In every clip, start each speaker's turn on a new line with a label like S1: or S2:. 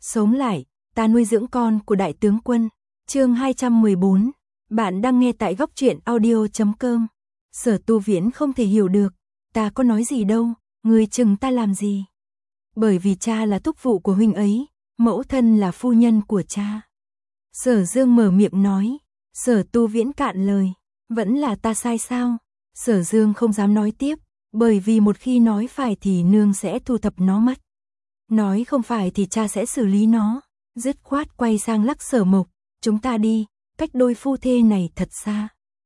S1: Sống lại, ta nuôi dưỡng con của đại tướng quân. Chương 214. Bạn đang nghe tại góc truyện audio.com. Sở Tu Viễn không thể hiểu được, ta có nói gì đâu, người chừng ta làm gì? Bởi vì cha là thúc phụ của huynh ấy, mẫu thân là phu nhân của cha. Sở Dương mở miệng nói. Sở Tu Viễn cạn lời, vẫn là ta sai sao? Sở Dương không dám nói tiếp, bởi vì một khi nói phải thì nương sẽ thu thập nó mất. Nói không phải thì cha sẽ xử lý nó. Dứt khoát quay sang lắc Sở Mộc, chúng ta đi, cách đôi phu thê này thật xa.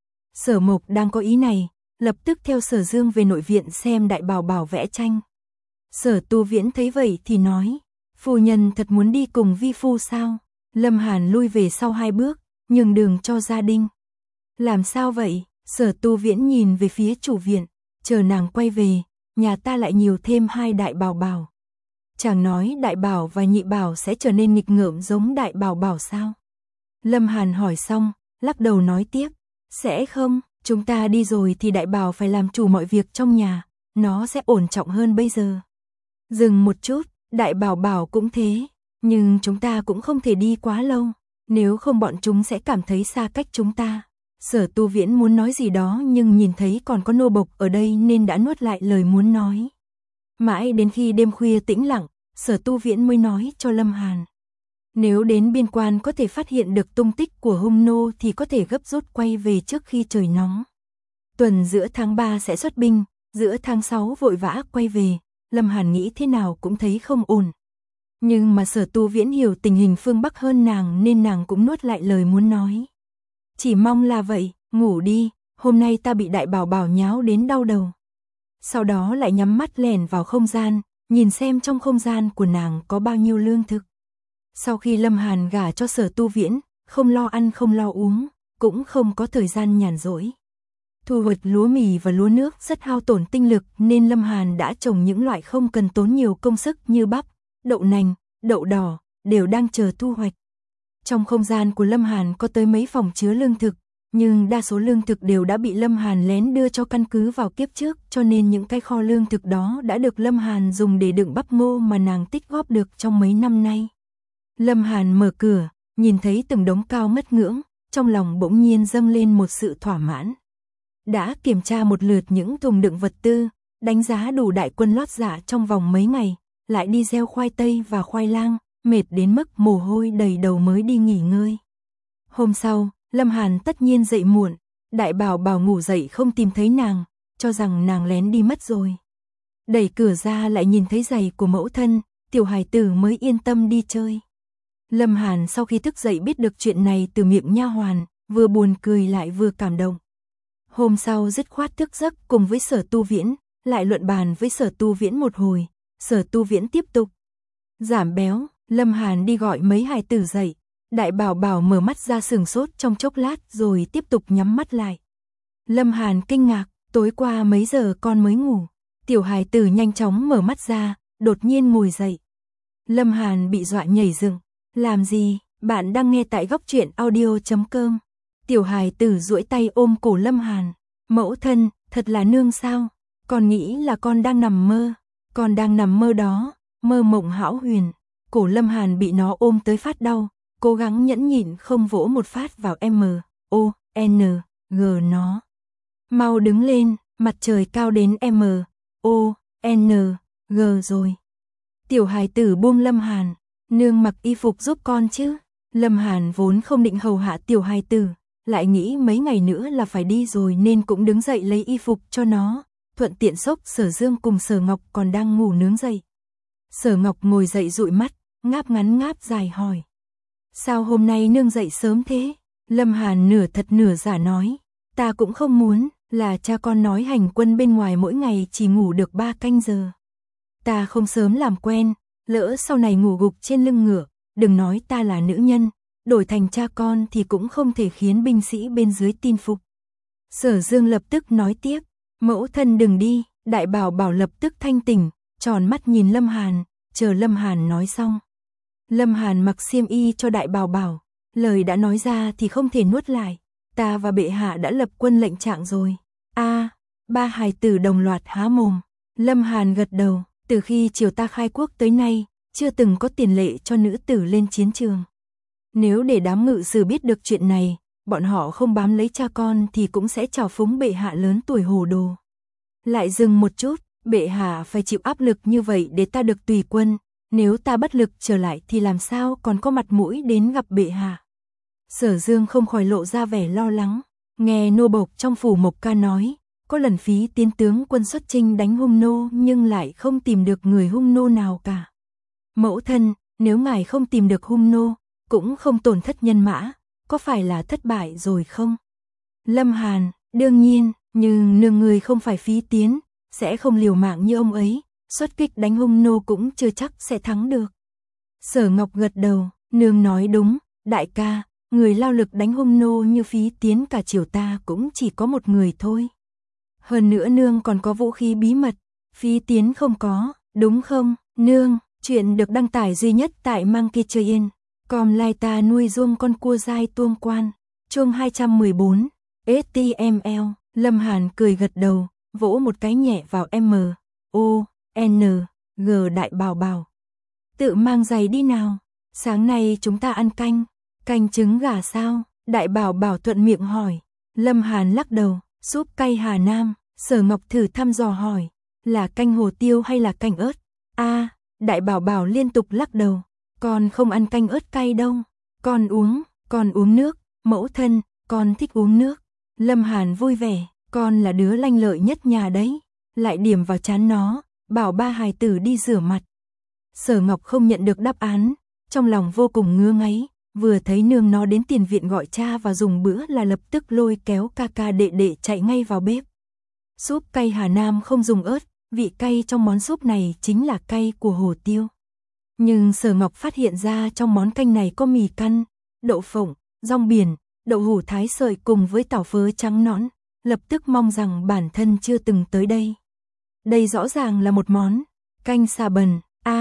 S1: Sở Mộc đang có ý này, lập tức theo Sở Dương về nội viện xem đại bảo bảo vẽ tranh. Sở Tu Viễn thấy vậy thì nói, phu nhân thật muốn đi cùng vi phu sao? Lâm Hàn lui về sau 2 bước, nhường đường cho gia đình. Làm sao vậy? Sở Tu Viễn nhìn về phía chủ viện, chờ nàng quay về, nhà ta lại nhiều thêm 2 đại bảo bảo. Chàng nói đại bảo và nhị bảo sẽ trở nên nghịch ngợm giống đại bảo bảo sao? Lâm Hàn hỏi xong, lắc đầu nói tiếp, sẽ không, chúng ta đi rồi thì đại bảo phải làm chủ mọi việc trong nhà, nó sẽ ổn trọng hơn bây giờ. Dừng một chút, đại bảo bảo cũng thế, nhưng chúng ta cũng không thể đi quá lâu, nếu không bọn chúng sẽ cảm thấy xa cách chúng ta. Sở Tu Viễn muốn nói gì đó nhưng nhìn thấy còn có nô bộc ở đây nên đã nuốt lại lời muốn nói. Mãi đến khi đêm khuya tĩnh lặng, Sở Tu Viễn mới nói cho Lâm Hàn. Nếu đến biên quan có thể phát hiện được tung tích của hung nô thì có thể gấp rút quay về trước khi trời nóng. Tuần giữa tháng 3 sẽ xuất binh, giữa tháng 6 vội vã quay về, Lâm Hàn nghĩ thế nào cũng thấy không ổn. Nhưng mà Sở Tu Viễn hiểu tình hình phương Bắc hơn nàng nên nàng cũng nuốt lại lời muốn nói. Chỉ mong là vậy, ngủ đi, hôm nay ta bị đại bảo bảo nháo đến đau đầu. Sau đó lại nhắm mắt lẻn vào không gian, nhìn xem trong không gian của nàng có bao nhiêu lương thực. Sau khi Lâm Hàn gả cho Sở Tu Viễn, không lo ăn không lo uống, cũng không có thời gian nhàn rỗi. Thu hoạch lúa mì và lúa nước rất hao tổn tinh lực nên Lâm Hàn đã trồng những loại không cần tốn nhiều công sức như bắp, đậu nành, đậu đỏ, đều đang chờ thu hoạch. Trong không gian của Lâm Hàn có tới mấy phòng chứa lương thực, nhưng đa số lương thực đều đã bị Lâm Hàn lén đưa cho căn cứ vào kiếp trước, cho nên những cái kho lương thực đó đã được Lâm Hàn dùng để đựng bắp ngô mà nàng tích góp được trong mấy năm nay. Lâm Hàn mở cửa, nhìn thấy từng đống cao ngất ngưỡng, trong lòng bỗng nhiên dâng lên một sự thỏa mãn. Đã kiểm tra một lượt những thùng đựng vật tư, đánh giá đủ đại quân lót dạ trong vòng mấy ngày, lại đi gieo khoai tây và khoai lang, mệt đến mức mồ hôi đầy đầu mới đi nghỉ ngơi. Hôm sau, Lâm Hàn tất nhiên dậy muộn, đại bảo bảo ngủ dậy không tìm thấy nàng, cho rằng nàng lén đi mất rồi. Đẩy cửa ra lại nhìn thấy giày của mẫu thân, tiểu hài tử mới yên tâm đi chơi. Lâm Hàn sau khi thức dậy biết được chuyện này từ miệng nha hoàn, vừa buồn cười lại vừa cảm động. Hôm sau dứt khoát thức giấc cùng với Sở Tu Viễn, lại luận bàn với Sở Tu Viễn một hồi, Sở Tu Viễn tiếp tục giảm béo. Lâm Hàn đi gọi mấy hài tử dậy, đại bảo bảo mở mắt ra sừng sốt trong chốc lát rồi tiếp tục nhắm mắt lại. Lâm Hàn kinh ngạc, tối qua mấy giờ con mới ngủ? Tiểu hài tử nhanh chóng mở mắt ra, đột nhiên ngồi dậy. Lâm Hàn bị dọa nhảy dựng, làm gì? Bạn đang nghe tại góc truyện audio.com. Tiểu hài tử duỗi tay ôm cổ Lâm Hàn, mẫu thân, thật là nương sao? Con nghĩ là con đang nằm mơ, con đang nằm mơ đó, mơ mộng hão huyền. Cổ Lâm Hàn bị nó ôm tới phát đau, cố gắng nhẫn nhịn không vỗ một phát vào M.O.N.G nó. Mau đứng lên, mặt trời cao đến M.O.N.G rồi. Tiểu hài tử buông Lâm Hàn, nương mặc y phục giúp con chứ. Lâm Hàn vốn không định hầu hạ tiểu hài tử, lại nghĩ mấy ngày nữa là phải đi rồi nên cũng đứng dậy lấy y phục cho nó, thuận tiện xốc Sở Dương cùng Sở Ngọc còn đang ngủ nướng dậy. Sở Ngọc ngồi dậy dụi mắt, ngáp ngắn ngáp dài hỏi. Sao hôm nay nương dậy sớm thế? Lâm Hàn nửa thật nửa giả nói. Ta cũng không muốn, là cha con nói hành quân bên ngoài mỗi ngày chỉ ngủ được 3 canh giờ. Ta không sớm làm quen, lỡ sau này ngủ gục trên lưng ngựa, đừng nói ta là nữ nhân, đổi thành cha con thì cũng không thể khiến binh sĩ bên dưới tin phục. Sở Dương lập tức nói tiếp, mẫu thân đừng đi, đại bảo bảo lập tức thanh tỉnh, tròn mắt nhìn Lâm Hàn, chờ Lâm Hàn nói xong. Lâm Hàn mặc xiêm y cho đại bảo bảo, lời đã nói ra thì không thể nuốt lại, ta và bệ hạ đã lập quân lệnh trạng rồi. Ba hài tử đồng loạt há mồm. Lâm Hàn gật đầu, từ khi triều ta khai quốc tới nay, chưa từng có tiền lệ cho nữ tử lên chiến trường. Nếu để đám ngự sử biết được chuyện này, bọn họ không bám lấy cha con thì cũng sẽ trào phúng bệ hạ lớn tuổi hồ đồ. Lại dừng một chút, bệ hạ phải chịu áp lực như vậy để ta được tùy quân, nếu ta bất lực trở lại thì làm sao còn có mặt mũi đến gặp bệ hạ. Sở Dương không khỏi lộ ra vẻ lo lắng, nghe nô bộc trong phủ Mộc Ca nói, có lần Phí Tiến tướng quân xuất chinh đánh hung nô nhưng lại không tìm được người hung nô nào cả. Mẫu thân, nếu ngài không tìm được hung nô, cũng không tổn thất nhân mã, có phải là thất bại rồi không? Lâm Hàn, đương nhiên, nhưng nương người không phải Phí Tiến, sẽ không liều mạng như ông ấy, xuất kích đánh hung nô cũng chưa chắc sẽ thắng được. Sở Ngọc gật đầu, nương nói đúng, đại ca, người lao lực đánh hung nô như Phí Tiến cả triều ta cũng chỉ có một người thôi. Hơn nữa nương còn có vũ khí bí mật, Phí Tiến không có, đúng không, nương? Chuyện được đăng tải duy nhất tại Monkey Train. Com lai ta nuôi ruông con cua dai tuông quan. Chương 214. HTML. Lâm Hàn cười gật đầu, vỗ một cái nhẹ vào M. O. N. G đại bảo bảo. Tự mang giày đi nào. Sáng nay chúng ta ăn canh. Canh trứng gà sao? Đại bảo bảo thuận miệng hỏi. Lâm Hàn lắc đầu. Súp cay Hà Nam. Sở Ngọc thử thăm dò hỏi. Là canh hồ tiêu hay là canh ớt? Đại bảo bảo liên tục lắc đầu. Con không ăn canh ớt cay đâu. Con uống nước. Mẫu thân, con thích uống nước. Lâm Hàn vui vẻ. Con là đứa lanh lợi nhất nhà đấy. Lại điểm vào trán nó, bảo ba hài tử đi rửa mặt. Sở Ngọc không nhận được đáp án, trong lòng vô cùng ngứa ngáy, vừa thấy nương nó đến tiền viện gọi cha và dùng bữa là lập tức lôi kéo ca ca đệ đệ chạy ngay vào bếp. Súp cay Hà Nam không dùng ớt, vị cay trong món súp này chính là cay của hồ tiêu. Nhưng Sở Ngọc phát hiện ra trong món canh này có mì căn, đậu phộng, rong biển, đậu hủ thái sợi cùng với tảo phớ trắng nõn, lập tức mong rằng bản thân chưa từng tới đây. Đây rõ ràng là một món canh xà bần.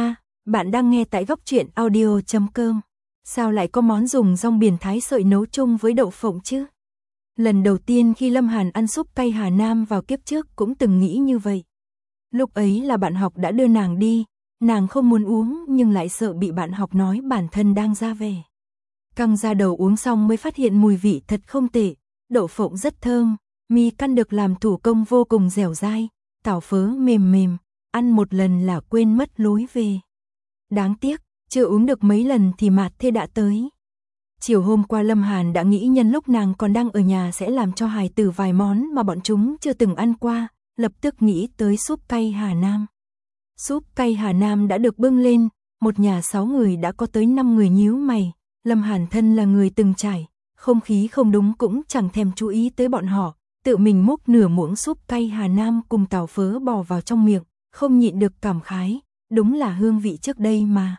S1: Bạn đang nghe tại góc truyện audio.com. Sao lại có món dùng rong biển thái sợi nấu chung với đậu phộng chứ? Lần đầu tiên khi Lâm Hàn ăn súp cay Hà Nam vào kiếp trước cũng từng nghĩ như vậy. Lúc ấy là bạn học đã đưa nàng đi, nàng không muốn uống nhưng lại sợ bị bạn học nói bản thân đang ra vẻ. Căng ra đầu uống xong mới phát hiện mùi vị thật không tệ, đậu phộng rất thơm, mì căn được làm thủ công vô cùng dẻo dai, tảo phớ mềm mềm, ăn một lần là quên mất lối về. Đáng tiếc, chưa uống được mấy lần thì mạt thê đã tới. Chiều hôm qua Lâm Hàn đã nghĩ nhân lúc nàng còn đang ở nhà sẽ làm cho hài tử vài món mà bọn chúng chưa từng ăn qua, lập tức nghĩ tới súp cay Hà Nam. Súp cay Hà Nam đã được bưng lên, một nhà 6 người đã có tới 5 người nhíu mày, Lâm Hàn thân là người từng trải, không khí không đúng cũng chẳng thèm chú ý tới bọn họ, tự mình múc nửa muỗng súp cay Hà Nam cùng tảo phớ bò vào trong miệng, không nhịn được cảm khái, đúng là hương vị trước đây mà.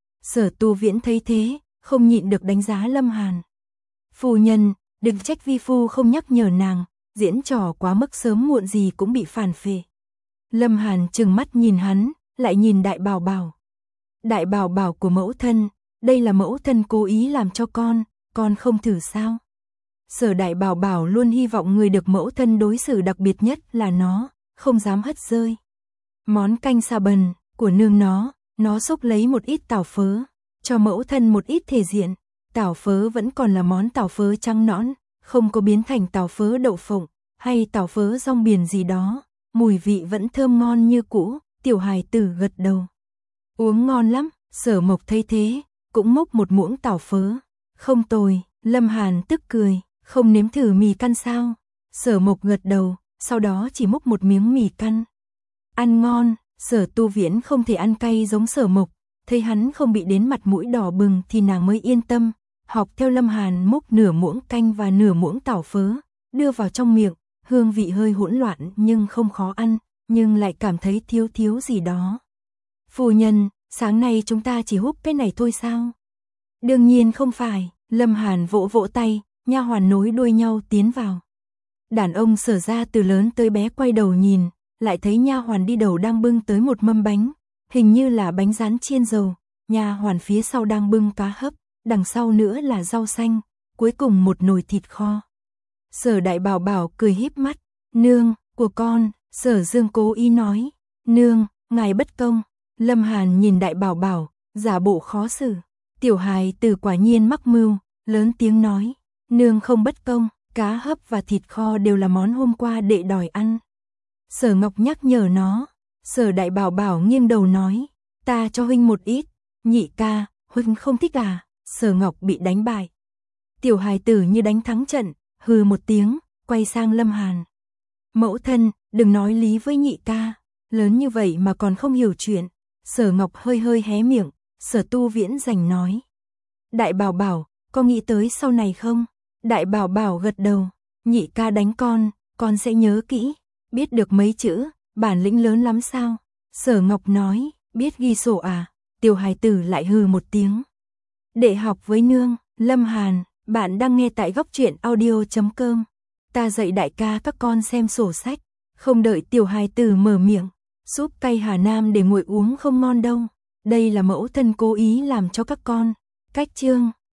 S1: Sở Tu Viễn thấy thế, không nhịn được đánh giá Lâm Hàn. Phu nhân, đừng trách vi phu không nhắc nhở nàng, diễn trò quá mức sớm muộn gì cũng bị phản phệ. Lâm Hàn trừng mắt nhìn hắn, lại nhìn đại bảo bảo. Đại bảo bảo của mẫu thân, đây là mẫu thân cố ý làm cho con không thử sao? Sở đại bảo bảo luôn hy vọng người được mẫu thân đối xử đặc biệt nhất là nó, không dám hất rơi. Món canh xà bần của nương nó xúc lấy một ít tảo phớ, cho mẫu thân một ít thể diện. Tảo phớ vẫn còn là món tảo phớ trắng nõn, không có biến thành tảo phớ đậu phộng hay tảo phớ rong biển gì đó, mùi vị vẫn thơm ngon như cũ. Tiểu hài tử gật đầu. Uống ngon lắm. Sở Mộc thấy thế, cũng múc một muỗng tảo phớ. Không tồi. Lâm Hàn tức cười. Không nếm thử mì căn sao? Sở Mộc gật đầu, sau đó chỉ múc một miếng mì căn. Ăn ngon. Sở Tu Viễn không thể ăn cay giống Sở Mộc, thấy hắn không bị đến mặt mũi đỏ bừng thì nàng mới yên tâm, học theo Lâm Hàn múc nửa muỗng canh và nửa muỗng tảo phớ, đưa vào trong miệng, hương vị hơi hỗn loạn nhưng không khó ăn, nhưng lại cảm thấy thiếu gì đó. Phu nhân, sáng nay chúng ta chỉ húp cái này thôi sao? Đương nhiên không phải. Lâm Hàn vỗ vỗ tay, nha hoàn nối đuôi nhau tiến vào. Đàn ông Sở ra từ lớn tới bé quay đầu nhìn, lại thấy nha hoàn đi đầu đang bưng tới một mâm bánh, hình như là bánh rán chiên dầu, nha hoàn phía sau đang bưng cá hấp, đằng sau nữa là rau xanh, cuối cùng một nồi thịt kho. Sở đại bảo bảo cười híp mắt, nương, của con. Sở Dương cố ý nói, nương, ngài bất công. Lâm Hàn nhìn đại bảo bảo, giả bộ khó xử. Tiểu hài tử quả nhiên mắc mưu, lớn tiếng nói, nương không bất công, cá hấp và thịt kho đều là món hôm qua đệ đòi ăn. Sở Ngọc nhắc nhở nó, Sở Đại Bảo Bảo nghiêng đầu nói, ta cho huynh một ít. Nhị ca, huynh không thích à? Sở Ngọc bị đánh bại. Tiểu hài tử như đánh thắng trận, hừ một tiếng, quay sang Lâm Hàn. Mẫu thân, đừng nói lý với nhị ca, lớn như vậy mà còn không hiểu chuyện. Sở Ngọc hơi hơi hé miệng, Sở Tu Viễn rành nói. Đại Bảo Bảo, có nghĩ tới sau này không? Đại Bảo Bảo gật đầu, nhị ca đánh con sẽ nhớ kỹ. Biết được mấy chữ, bản lĩnh lớn lắm sao? Sở Ngọc nói, biết ghi sổ à? Tiểu hài tử lại hừ một tiếng. Đệ học với nương, Lâm Hàn, bạn đang nghe tại góc truyện audio.com. Ta dạy đại ca các con xem sổ sách, không đợi tiểu hài tử mở miệng. Súp cay Hà Nam để nguội uống không ngon đâu. Đây là mẫu thân cố ý làm cho các con. Cách chương